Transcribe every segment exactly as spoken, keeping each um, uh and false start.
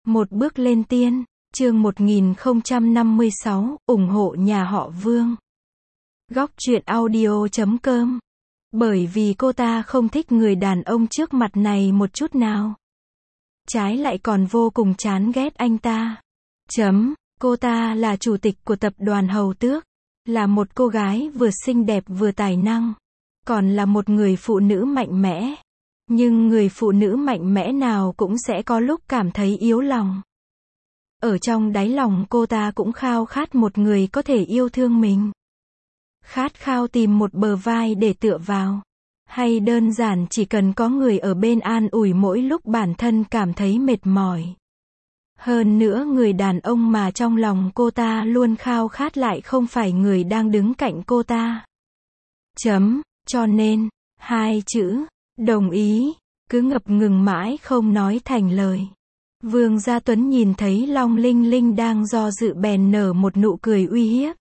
Một bước lên tiên, chương một nghìn không trăm năm mươi sáu, ủng hộ nhà họ Vương. Góc truyện audio chấm com. Bởi vì cô ta không thích người đàn ông trước mặt này một chút nào. Trái lại còn vô cùng chán ghét anh ta. Chấm, cô ta là chủ tịch của tập đoàn Hầu Tước. Là một cô gái vừa xinh đẹp vừa tài năng. Còn là một người phụ nữ mạnh mẽ. Nhưng người phụ nữ mạnh mẽ nào cũng sẽ có lúc cảm thấy yếu lòng. Ở trong đáy lòng cô ta cũng khao khát một người có thể yêu thương mình. Khát khao tìm một bờ vai để tựa vào. Hay đơn giản chỉ cần có người ở bên an ủi mỗi lúc bản thân cảm thấy mệt mỏi. Hơn nữa người đàn ông mà trong lòng cô ta luôn khao khát lại không phải người đang đứng cạnh cô ta. Chấm, cho nên, hai chữ, đồng ý, cứ ngập ngừng mãi không nói thành lời. Vương Gia Tuấn nhìn thấy Long Linh Linh đang do dự bèn nở một nụ cười uy hiếp.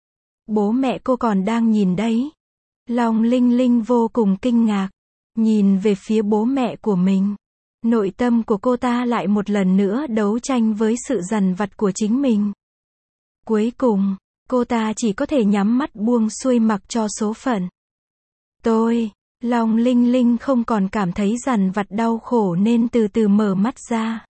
Bố mẹ cô còn đang nhìn đấy. Long Linh Linh vô cùng kinh ngạc, nhìn về phía bố mẹ của mình. Nội tâm của cô ta lại một lần nữa đấu tranh với sự dằn vặt của chính mình. Cuối cùng, cô ta chỉ có thể nhắm mắt buông xuôi mặc cho số phận. Tôi, Long Linh Linh không còn cảm thấy dằn vặt đau khổ nên từ từ mở mắt ra.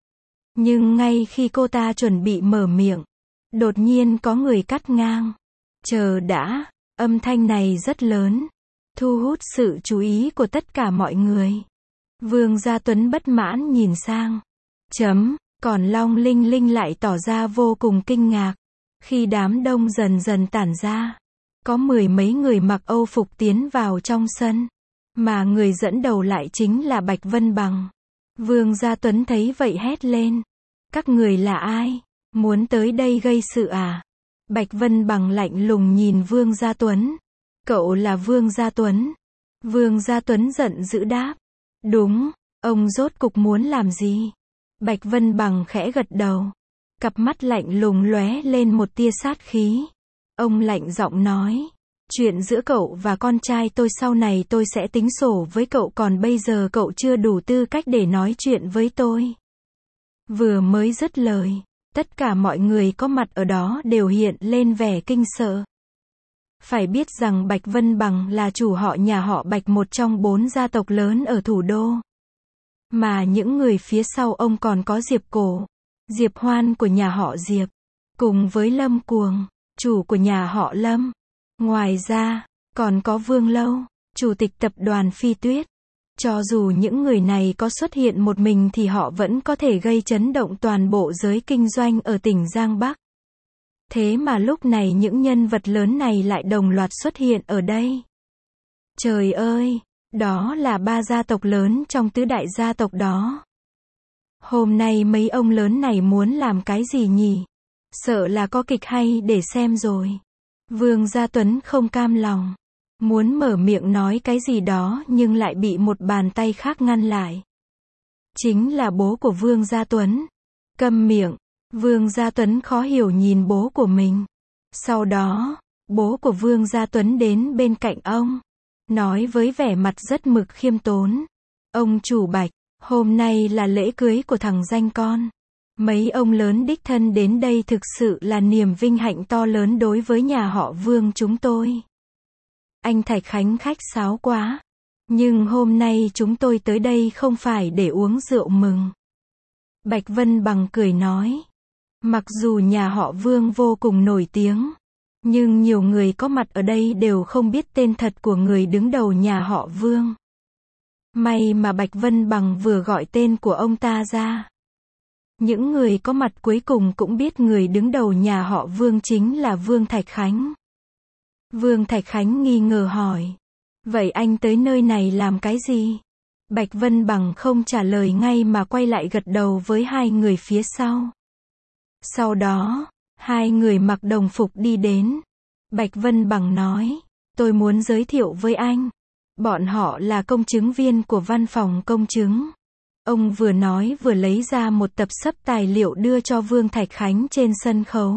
Nhưng ngay khi cô ta chuẩn bị mở miệng, đột nhiên có người cắt ngang. Chờ đã, âm thanh này rất lớn, thu hút sự chú ý của tất cả mọi người. Vương Gia Tuấn bất mãn nhìn sang. Chấm, còn Long Linh Linh lại tỏ ra vô cùng kinh ngạc. Khi đám đông dần dần tản ra, có mười mấy người mặc Âu phục tiến vào trong sân. Mà người dẫn đầu lại chính là Bạch Vân Bằng. Vương Gia Tuấn thấy vậy hét lên. Các người là ai? Muốn tới đây gây sự à? Bạch Vân Bằng lạnh lùng nhìn Vương Gia Tuấn. Cậu là Vương Gia Tuấn. Vương Gia Tuấn giận dữ đáp. Đúng, ông rốt cục muốn làm gì? Bạch Vân Bằng khẽ gật đầu. Cặp mắt lạnh lùng lóe lên một tia sát khí. Ông lạnh giọng nói. Chuyện giữa cậu và con trai tôi sau này tôi sẽ tính sổ với cậu, còn bây giờ cậu chưa đủ tư cách để nói chuyện với tôi. Vừa mới dứt lời, tất cả mọi người có mặt ở đó đều hiện lên vẻ kinh sợ. Phải biết rằng Bạch Vân Bằng là chủ họ nhà họ Bạch, một trong bốn gia tộc lớn ở thủ đô. Mà những người phía sau ông còn có Diệp Cổ, Diệp Hoan của nhà họ Diệp, cùng với Lâm Cuồng, chủ của nhà họ Lâm. Ngoài ra, còn có Vương Lâu, chủ tịch tập đoàn Phi Tuyết. Cho dù những người này có xuất hiện một mình thì họ vẫn có thể gây chấn động toàn bộ giới kinh doanh ở tỉnh Giang Bắc. Thế mà lúc này những nhân vật lớn này lại đồng loạt xuất hiện ở đây. Trời ơi, đó là ba gia tộc lớn trong tứ đại gia tộc đó. Hôm nay mấy ông lớn này muốn làm cái gì nhỉ? Sợ là có kịch hay để xem rồi. Vương Gia Tuấn không cam lòng, muốn mở miệng nói cái gì đó nhưng lại bị một bàn tay khác ngăn lại. Chính là bố của Vương Gia Tuấn. Câm miệng. Vương Gia Tuấn khó hiểu nhìn bố của mình. Sau đó, bố của Vương Gia Tuấn đến bên cạnh ông, nói với vẻ mặt rất mực khiêm tốn. Ông chủ Bạch, hôm nay là lễ cưới của thằng danh con. Mấy ông lớn đích thân đến đây thực sự là niềm vinh hạnh to lớn đối với nhà họ Vương chúng tôi. Anh Thạch Khánh khách sáo quá. Nhưng hôm nay chúng tôi tới đây không phải để uống rượu mừng. Bạch Vân Bằng cười nói. Mặc dù nhà họ Vương vô cùng nổi tiếng, nhưng nhiều người có mặt ở đây đều không biết tên thật của người đứng đầu nhà họ Vương. May mà Bạch Vân Bằng vừa gọi tên của ông ta ra. Những người có mặt cuối cùng cũng biết người đứng đầu nhà họ Vương chính là Vương Thạch Khánh. Vương Thạch Khánh nghi ngờ hỏi. Vậy anh tới nơi này làm cái gì? Bạch Vân Bằng không trả lời ngay mà quay lại gật đầu với hai người phía sau. Sau đó, hai người mặc đồng phục đi đến. Bạch Vân Bằng nói. Tôi muốn giới thiệu với anh. Bọn họ là công chứng viên của văn phòng công chứng. Ông vừa nói vừa lấy ra một tập sấp tài liệu đưa cho Vương Thạch Khánh trên sân khấu.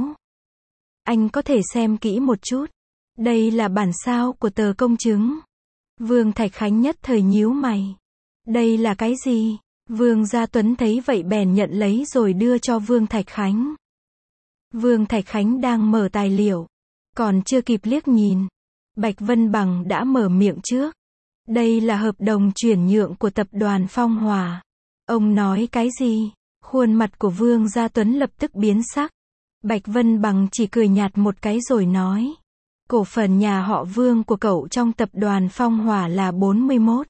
Anh có thể xem kỹ một chút. Đây là bản sao của tờ công chứng. Vương Thạch Khánh nhất thời nhíu mày. Đây là cái gì? Vương Gia Tuấn thấy vậy bèn nhận lấy rồi đưa cho Vương Thạch Khánh. Vương Thạch Khánh đang mở tài liệu, còn chưa kịp liếc nhìn, Bạch Vân Bằng đã mở miệng trước. Đây là hợp đồng chuyển nhượng của tập đoàn Phong Hòa. Ông nói cái gì? Khuôn mặt của Vương Gia Tuấn lập tức biến sắc. Bạch Vân Bằng chỉ cười nhạt một cái rồi nói. Cổ phần nhà họ Vương của cậu trong tập đoàn Phong Hòa là bốn mươi mốt.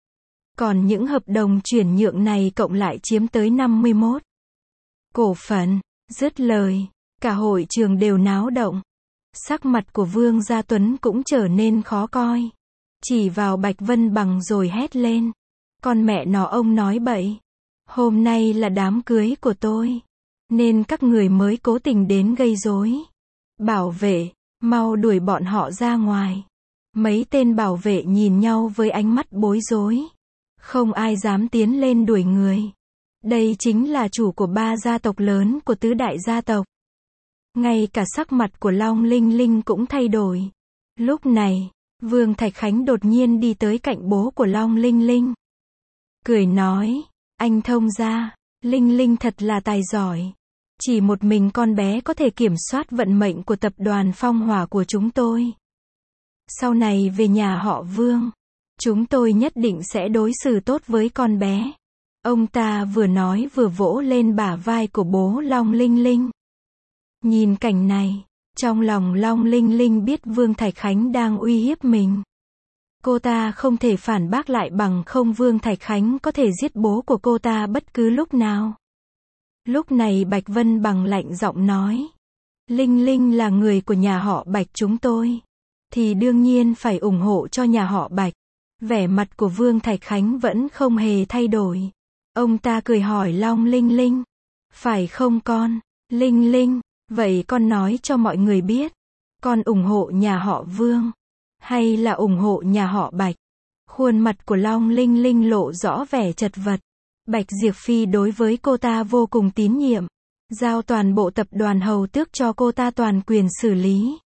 Còn những hợp đồng chuyển nhượng này cộng lại chiếm tới năm mươi mốt. Cổ phần. Dứt lời, cả hội trường đều náo động. Sắc mặt của Vương Gia Tuấn cũng trở nên khó coi. Chỉ vào Bạch Vân Bằng rồi hét lên. Con mẹ nó ông nói bậy. Hôm nay là đám cưới của tôi, nên các người mới cố tình đến gây rối. Bảo vệ, mau đuổi bọn họ ra ngoài. Mấy tên bảo vệ nhìn nhau với ánh mắt bối rối. Không ai dám tiến lên đuổi người. Đây chính là chủ của ba gia tộc lớn của tứ đại gia tộc. Ngay cả sắc mặt của Long Linh Linh cũng thay đổi. Lúc này, Vương Thạch Khánh đột nhiên đi tới cạnh bố của Long Linh Linh. Cười nói, anh thông gia, Linh Linh thật là tài giỏi. Chỉ một mình con bé có thể kiểm soát vận mệnh của tập đoàn Phong Hòa của chúng tôi. Sau này về nhà họ Vương, chúng tôi nhất định sẽ đối xử tốt với con bé. Ông ta vừa nói vừa vỗ lên bả vai của bố Long Linh Linh. Nhìn cảnh này, trong lòng Long Linh Linh biết Vương Thạch Khánh đang uy hiếp mình. Cô ta không thể phản bác lại bằng không Vương Thạch Khánh có thể giết bố của cô ta bất cứ lúc nào. Lúc này Bạch Vân Bằng lạnh giọng nói. Linh Linh là người của nhà họ Bạch chúng tôi. Thì đương nhiên phải ủng hộ cho nhà họ Bạch. Vẻ mặt của Vương Thạch Khánh vẫn không hề thay đổi. Ông ta cười hỏi Long Linh Linh. Phải không con? Linh Linh, vậy con nói cho mọi người biết. Con ủng hộ nhà họ Vương. Hay là ủng hộ nhà họ Bạch? Khuôn mặt của Long Linh Linh lộ rõ vẻ chật vật. Bạch Diệp Phi đối với cô ta vô cùng tín nhiệm. Giao toàn bộ tập đoàn hầu tước cho cô ta toàn quyền xử lý.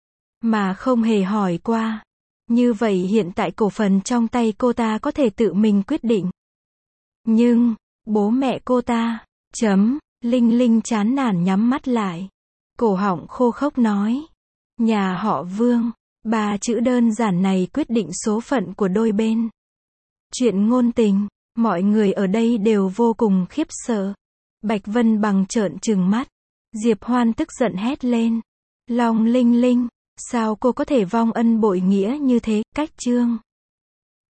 Mà không hề hỏi qua. Như vậy hiện tại cổ phần trong tay cô ta có thể tự mình quyết định. Nhưng, bố mẹ cô ta, chấm, Linh Linh chán nản nhắm mắt lại. Cổ họng khô khốc nói. Nhà họ Vương, ba chữ đơn giản này quyết định số phận của đôi bên. Chuyện ngôn tình, mọi người ở đây đều vô cùng khiếp sợ. Bạch Vân Bằng trợn trừng mắt. Diệp Hoan tức giận hét lên. Long Linh Linh, sao cô có thể vong ân bội nghĩa như thế, cách chương.